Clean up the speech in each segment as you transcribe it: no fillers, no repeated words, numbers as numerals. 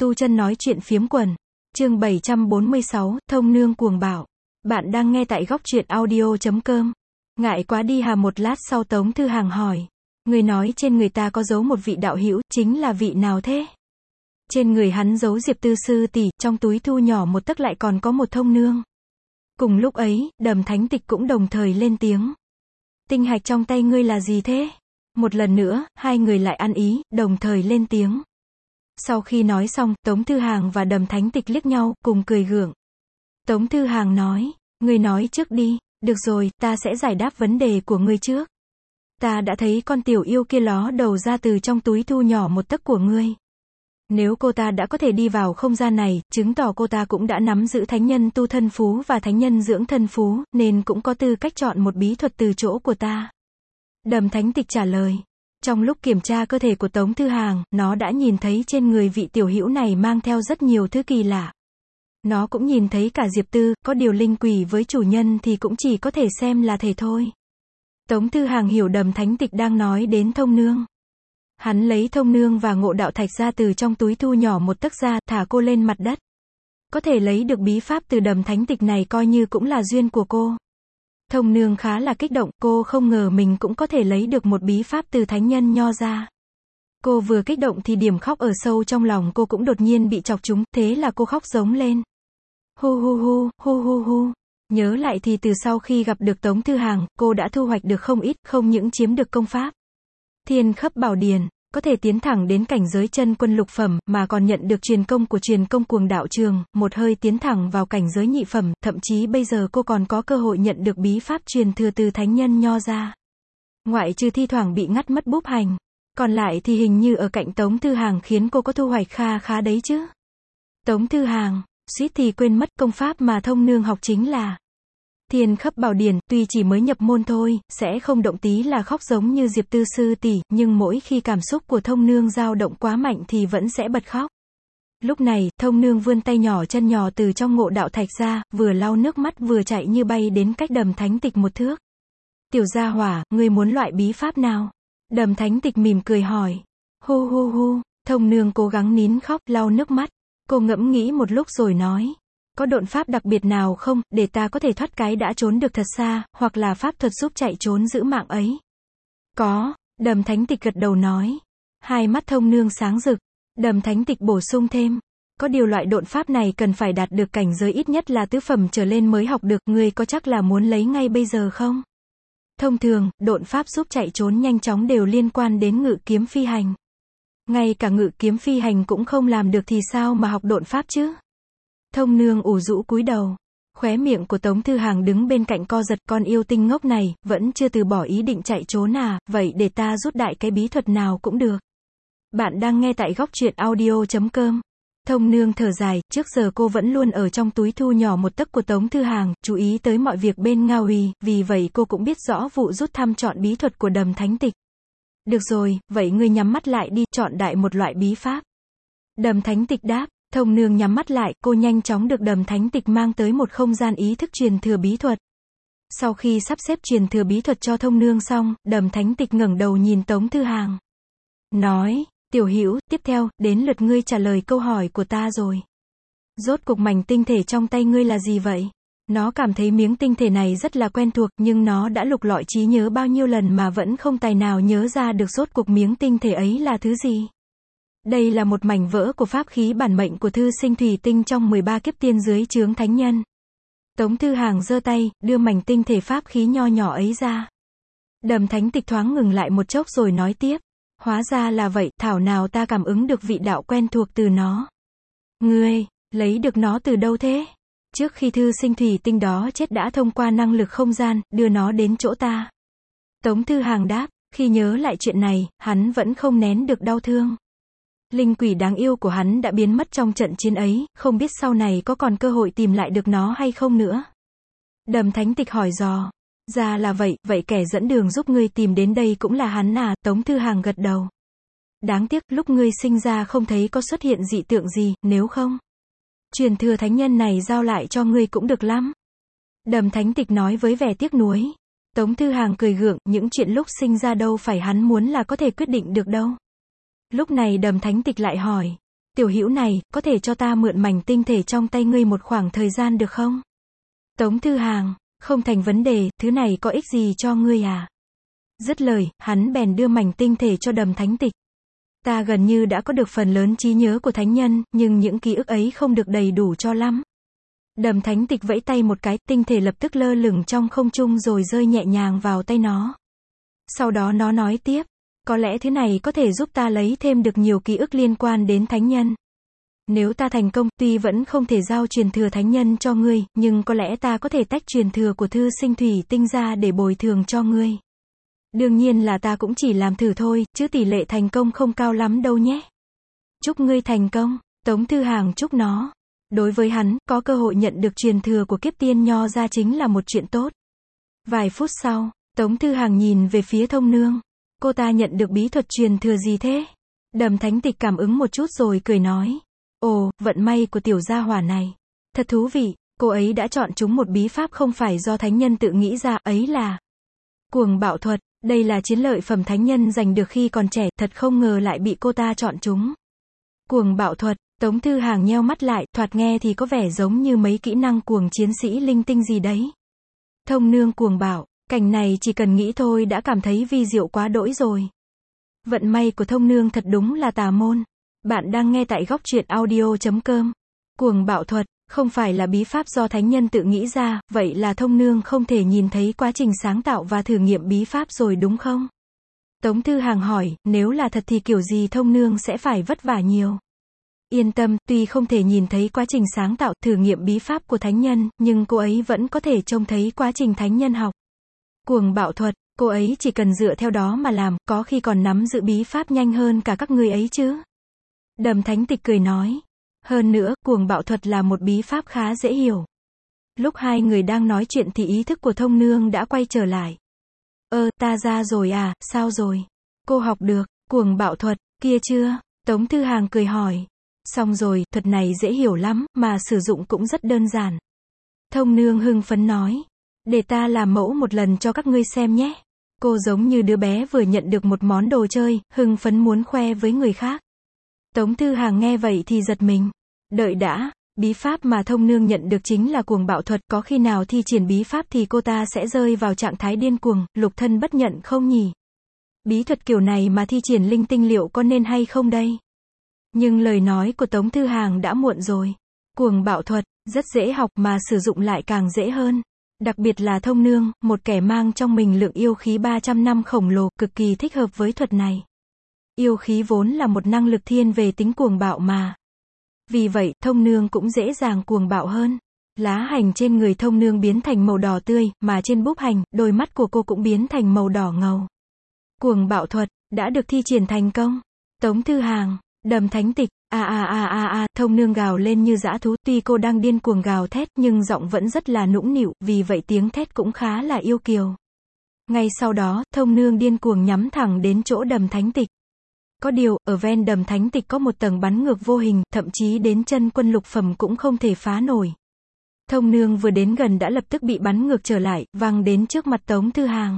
Tu Chân nói chuyện phiếm quần. Chương 746, Thông Nương cuồng bạo. Bạn đang nghe tại góc truyện audio.com. Ngại quá đi hà. Một lát sau Tống Thư Hàng hỏi. Người nói trên người ta có giấu một vị đạo hữu, chính là vị nào thế? Trên người hắn giấu Diệp Tư sư tỷ, trong túi thu nhỏ một tấc lại còn có một thông nương. Cùng lúc ấy, Đầm Thánh Tịch cũng đồng thời lên tiếng. Tinh hạch trong tay ngươi là gì thế? Một lần nữa, hai người lại ăn ý, đồng thời lên tiếng. Sau khi nói xong, Tống Thư Hàng và Đầm Thánh Tịch liếc nhau, cùng cười gượng. Tống Thư Hàng nói, ngươi nói trước đi. Được rồi, ta sẽ giải đáp vấn đề của ngươi trước. Ta đã thấy con tiểu yêu kia ló đầu ra từ trong túi thu nhỏ một tấc của ngươi. Nếu cô ta đã có thể đi vào không gian này, chứng tỏ cô ta cũng đã nắm giữ thánh nhân tu thân phú và thánh nhân dưỡng thân phú, nên cũng có tư cách chọn một bí thuật từ chỗ của ta. Đầm Thánh Tịch trả lời. Trong lúc kiểm tra cơ thể của Tống Thư Hàng, nó đã nhìn thấy trên người vị tiểu hữu này mang theo rất nhiều thứ kỳ lạ. Nó cũng nhìn thấy cả Diệp Tư, có điều linh quỷ với chủ nhân thì cũng chỉ có thể xem là thể thôi. Tống Thư Hàng hiểu Đầm Thánh Tịch đang nói đến thông nương. Hắn lấy thông nương và ngộ đạo thạch ra từ trong túi thu nhỏ một tấc ra, thả cô lên mặt đất. Có thể lấy được bí pháp từ Đầm Thánh Tịch này coi như cũng là duyên của cô. Thông nương khá là kích động, cô không ngờ mình cũng có thể lấy được một bí pháp từ thánh nhân nho ra. Cô vừa kích động thì điểm khóc ở sâu trong lòng cô cũng đột nhiên bị chọc trúng, thế là cô khóc giống lên. Hu hu hu, hu hu hu. Nhớ lại thì từ sau khi gặp được Tống Thư Hàng, cô đã thu hoạch được không ít, không những chiếm được công pháp Thiên Khắp Bảo Điền, có thể tiến thẳng đến cảnh giới chân quân lục phẩm, mà còn nhận được truyền công của truyền công cuồng đạo trường, một hơi tiến thẳng vào cảnh giới nhị phẩm, thậm chí bây giờ cô còn có cơ hội nhận được bí pháp truyền thừa từ thánh nhân nho ra. Ngoại trừ thi thoảng bị ngắt mất búp hành, còn lại thì hình như ở cạnh Tống Thư Hàng khiến cô có thu hoạch kha khá đấy chứ. Tống Thư Hàng suýt thì quên mất công pháp mà thông nương học chính là Thiên Khắp Bảo Điển. Tuy chỉ mới nhập môn thôi, sẽ không động tí là khóc giống như Diệp Tư sư tỷ, nhưng mỗi khi cảm xúc của thông nương dao động quá mạnh thì vẫn sẽ bật khóc. Lúc này, thông nương vươn tay nhỏ chân nhỏ từ trong ngộ đạo thạch ra, vừa lau nước mắt vừa chạy như bay đến cách Đầm Thánh Tịch một thước. Tiểu gia hỏa, ngươi muốn loại bí pháp nào? Đầm Thánh Tịch mỉm cười hỏi. Hu hu hu, thông nương cố gắng nín khóc, lau nước mắt. Cô ngẫm nghĩ một lúc rồi nói. Có độn pháp đặc biệt nào không, để ta có thể thoát cái đã trốn được thật xa, hoặc là pháp thuật giúp chạy trốn giữ mạng ấy? Có, Đầm Thánh Tịch gật đầu nói. Hai mắt thông nương sáng rực. Đầm Thánh Tịch bổ sung thêm. Có điều loại độn pháp này cần phải đạt được cảnh giới ít nhất là tứ phẩm trở lên mới học được, ngươi có chắc là muốn lấy ngay bây giờ không? Thông thường, độn pháp giúp chạy trốn nhanh chóng đều liên quan đến ngự kiếm phi hành. Ngay cả ngự kiếm phi hành cũng không làm được thì sao mà học độn pháp chứ? Thông nương ủ rũ cúi đầu. Khóe miệng của Tống Thư Hàng đứng bên cạnh co giật, con yêu tinh ngốc này, vẫn chưa từ bỏ ý định chạy trốn à, vậy để ta rút đại cái bí thuật nào cũng được. Bạn đang nghe tại góc truyện audio.com. Thông nương thở dài, trước giờ cô vẫn luôn ở trong túi thu nhỏ một tấc của Tống Thư Hàng, chú ý tới mọi việc bên Nga Uy, vì vậy cô cũng biết rõ vụ rút thăm chọn bí thuật của Đầm Thánh Tịch. Được rồi, vậy ngươi nhắm mắt lại đi, chọn đại một loại bí pháp. Đầm Thánh Tịch đáp. Thông nương nhắm mắt lại, cô nhanh chóng được Đầm Thánh Tịch mang tới một không gian ý thức truyền thừa bí thuật. Sau khi sắp xếp truyền thừa bí thuật cho thông nương xong, Đầm Thánh Tịch ngẩng đầu nhìn Tống Thư Hàng. Nói, tiểu hữu, tiếp theo, đến lượt ngươi trả lời câu hỏi của ta rồi. Rốt cục mảnh tinh thể trong tay ngươi là gì vậy? Nó cảm thấy miếng tinh thể này rất là quen thuộc, nhưng nó đã lục lọi trí nhớ bao nhiêu lần mà vẫn không tài nào nhớ ra được rốt cuộc miếng tinh thể ấy là thứ gì. Đây là một mảnh vỡ của pháp khí bản mệnh của thư sinh thủy tinh trong 13 kiếp tiên dưới trướng thánh nhân. Tống Thư Hàng giơ tay, đưa mảnh tinh thể pháp khí nho nhỏ ấy ra. Đầm Thánh Tịch thoáng ngừng lại một chốc rồi nói tiếp. Hóa ra là vậy, thảo nào ta cảm ứng được vị đạo quen thuộc từ nó. Ngươi, lấy được nó từ đâu thế? Trước khi thư sinh thủy tinh đó chết đã thông qua năng lực không gian, đưa nó đến chỗ ta. Tống Thư Hàng đáp, khi nhớ lại chuyện này, hắn vẫn không nén được đau thương. Linh quỷ đáng yêu của hắn đã biến mất trong trận chiến ấy, không biết sau này có còn cơ hội tìm lại được nó hay không nữa. Đầm Thánh Tịch hỏi dò. Ra là vậy, vậy kẻ dẫn đường giúp ngươi tìm đến đây cũng là hắn à? Tống Thư Hàng gật đầu. Đáng tiếc, lúc ngươi sinh ra không thấy có xuất hiện dị tượng gì, nếu không, truyền thừa thánh nhân này giao lại cho ngươi cũng được lắm. Đầm Thánh Tịch nói với vẻ tiếc nuối. Tống Thư Hàng cười gượng, những chuyện lúc sinh ra đâu phải hắn muốn là có thể quyết định được đâu. Lúc này Đầm Thánh Tịch lại hỏi. Tiểu hữu này, có thể cho ta mượn mảnh tinh thể trong tay ngươi một khoảng thời gian được không? Tống Thư Hàng, không thành vấn đề, thứ này có ích gì cho ngươi à? Dứt lời, hắn bèn đưa mảnh tinh thể cho Đầm Thánh Tịch. Ta gần như đã có được phần lớn trí nhớ của thánh nhân, nhưng những ký ức ấy không được đầy đủ cho lắm. Đầm Thánh Tịch vẫy tay một cái, tinh thể lập tức lơ lửng trong không trung rồi rơi nhẹ nhàng vào tay nó. Sau đó nó nói tiếp, có lẽ thứ này có thể giúp ta lấy thêm được nhiều ký ức liên quan đến thánh nhân. Nếu ta thành công, tuy vẫn không thể giao truyền thừa thánh nhân cho ngươi, nhưng có lẽ ta có thể tách truyền thừa của thư sinh thủy tinh ra để bồi thường cho ngươi. Đương nhiên là ta cũng chỉ làm thử thôi, chứ tỷ lệ thành công không cao lắm đâu nhé. Chúc ngươi thành công, Tống Thư Hàng chúc nó. Đối với hắn, có cơ hội nhận được truyền thừa của kiếp tiên nho ra chính là một chuyện tốt. Vài phút sau, Tống Thư Hàng nhìn về phía Thông Nương. Cô ta nhận được bí thuật truyền thừa gì thế? Đầm Thánh Tịch cảm ứng một chút rồi cười nói. Ồ, vận may của tiểu gia hỏa này. Thật thú vị, cô ấy đã chọn chúng một bí pháp không phải do thánh nhân tự nghĩ ra, ấy là Cuồng Bạo Thuật. Đây là chiến lợi phẩm thánh nhân giành được khi còn trẻ, thật không ngờ lại bị cô ta chọn chúng. Cuồng Bạo Thuật, Tống Thư Hàng nheo mắt lại, thoạt nghe thì có vẻ giống như mấy kỹ năng cuồng chiến sĩ linh tinh gì đấy. Thông Nương cuồng bạo, cảnh này chỉ cần nghĩ thôi đã cảm thấy vi diệu quá đỗi rồi. Vận may của Thông Nương thật đúng là tà môn. Bạn đang nghe tại goctruyện.audio.com. Cuồng Bạo Thuật, không phải là bí pháp do thánh nhân tự nghĩ ra, vậy là Thông Nương không thể nhìn thấy quá trình sáng tạo và thử nghiệm bí pháp rồi đúng không? Tống Thư Hàng hỏi, nếu là thật thì kiểu gì Thông Nương sẽ phải vất vả nhiều. Yên tâm, tuy không thể nhìn thấy quá trình sáng tạo, thử nghiệm bí pháp của thánh nhân, nhưng cô ấy vẫn có thể trông thấy quá trình thánh nhân học. Cuồng Bạo Thuật, cô ấy chỉ cần dựa theo đó mà làm, có khi còn nắm giữ bí pháp nhanh hơn cả các ngươi ấy chứ. Đầm Thánh Tịch cười nói. Hơn nữa, Cuồng Bạo Thuật là một bí pháp khá dễ hiểu. Lúc hai người đang nói chuyện thì ý thức của Thông Nương đã quay trở lại. Ta ra rồi à, sao rồi? Cô học được, Cuồng Bạo Thuật, kia chưa? Tống Thư Hàng cười hỏi. Xong rồi, thuật này dễ hiểu lắm, mà sử dụng cũng rất đơn giản. Thông Nương hưng phấn nói. Để ta làm mẫu một lần cho các ngươi xem nhé. Cô giống như đứa bé vừa nhận được một món đồ chơi, hưng phấn muốn khoe với người khác. Tống Thư Hàng nghe vậy thì giật mình. Đợi đã, bí pháp mà Thông Nương nhận được chính là Cuồng Bạo Thuật, có khi nào thi triển bí pháp thì cô ta sẽ rơi vào trạng thái điên cuồng, lục thân bất nhận không nhỉ? Bí thuật kiểu này mà thi triển linh tinh liệu có nên hay không đây? Nhưng lời nói của Tống Thư Hàng đã muộn rồi. Cuồng Bạo Thuật, rất dễ học mà sử dụng lại càng dễ hơn. Đặc biệt là Thông Nương, một kẻ mang trong mình lượng yêu khí 300 năm khổng lồ, cực kỳ thích hợp với thuật này. Yêu khí vốn là một năng lực thiên về tính cuồng bạo mà. Vì vậy, Thông Nương cũng dễ dàng cuồng bạo hơn. Lá hành trên người Thông Nương biến thành màu đỏ tươi, mà trên búp hành, đôi mắt của cô cũng biến thành màu đỏ ngầu. Cuồng Bạo Thuật, đã được thi triển thành công. Tống Thư Hàng, Đầm Thánh Tịch, Thông Nương gào lên như dã thú, tuy cô đang điên cuồng gào thét, nhưng giọng vẫn rất là nũng nịu, vì vậy tiếng thét cũng khá là yêu kiều. Ngay sau đó, Thông Nương điên cuồng nhắm thẳng đến chỗ Đầm Thánh Tịch. Có điều, ở ven Đầm Thánh Tịch có một tầng bắn ngược vô hình, thậm chí đến chân quân lục phẩm cũng không thể phá nổi. Thông Nương vừa đến gần đã lập tức bị bắn ngược trở lại, văng đến trước mặt Tống Thư Hàng.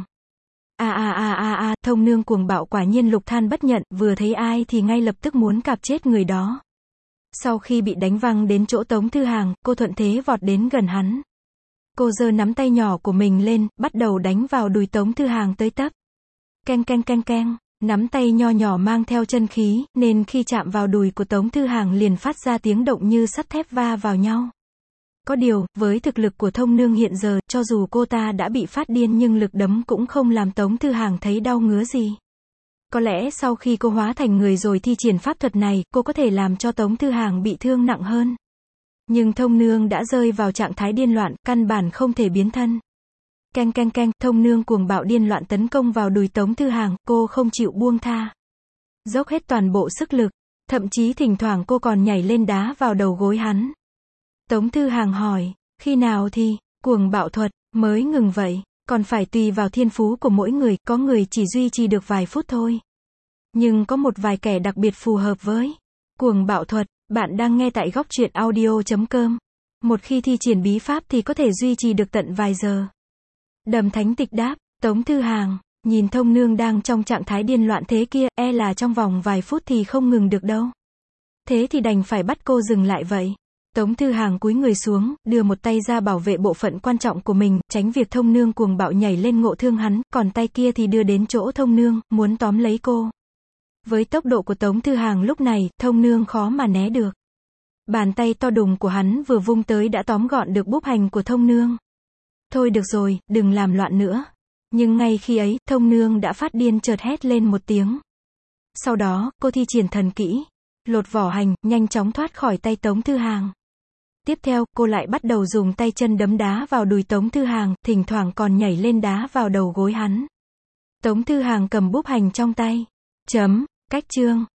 Thông Nương cuồng bạo quả nhiên lục than bất nhận, vừa thấy ai thì ngay lập tức muốn cạp chết người đó. Sau khi bị đánh văng đến chỗ Tống Thư Hàng, cô thuận thế vọt đến gần hắn. Cô giơ nắm tay nhỏ của mình lên, bắt đầu đánh vào đùi Tống Thư Hàng tới tấp. Keng keng keng keng, nắm tay nho nhỏ mang theo chân khí, nên khi chạm vào đùi của Tống Thư Hàng liền phát ra tiếng động như sắt thép va vào nhau. Có điều, với thực lực của Thông Nương hiện giờ, cho dù cô ta đã bị phát điên nhưng lực đấm cũng không làm Tống Thư Hàng thấy đau ngứa gì. Có lẽ sau khi cô hóa thành người rồi thi triển pháp thuật này, cô có thể làm cho Tống Thư Hàng bị thương nặng hơn. Nhưng Thông Nương đã rơi vào trạng thái điên loạn, căn bản không thể biến thân. Keng keng keng, Thông Nương cuồng bạo điên loạn tấn công vào đùi Tống Thư Hàng, cô không chịu buông tha. Dốc hết toàn bộ sức lực, thậm chí thỉnh thoảng cô còn nhảy lên đá vào đầu gối hắn. Tống Thư Hàng hỏi, khi nào thì, Cuồng Bạo Thuật, mới ngừng vậy? Còn phải tùy vào thiên phú của mỗi người, có người chỉ duy trì được vài phút thôi. Nhưng có một vài kẻ đặc biệt phù hợp với Cuồng Bạo Thuật. Bạn đang nghe tại goctruyện.audio.com. Một khi thi triển bí pháp thì có thể duy trì được tận vài giờ. Đầm Thánh Tịch đáp, Tống Thư Hàng, nhìn Thông Nương đang trong trạng thái điên loạn thế kia, là trong vòng vài phút thì không ngừng được đâu. Thế thì đành phải bắt cô dừng lại vậy. Tống Thư Hàng cúi người xuống, đưa một tay ra bảo vệ bộ phận quan trọng của mình, tránh việc Thông Nương cuồng bạo nhảy lên ngộ thương hắn, còn tay kia thì đưa đến chỗ Thông Nương, muốn tóm lấy cô. Với tốc độ của Tống Thư Hàng lúc này, Thông Nương khó mà né được. Bàn tay to đùng của hắn vừa vung tới đã tóm gọn được búp hành của Thông Nương. Thôi được rồi, đừng làm loạn nữa. Nhưng ngay khi ấy, Thông Nương đã phát điên chợt hét lên một tiếng. Sau đó, cô thi triển thần kỹ, lột vỏ hành, nhanh chóng thoát khỏi tay Tống Thư Hàng. Tiếp theo, cô lại bắt đầu dùng tay chân đấm đá vào đùi Tống Thư Hàng, thỉnh thoảng còn nhảy lên đá vào đầu gối hắn. Tống Thư Hàng cầm búp hành trong tay. Cách chương.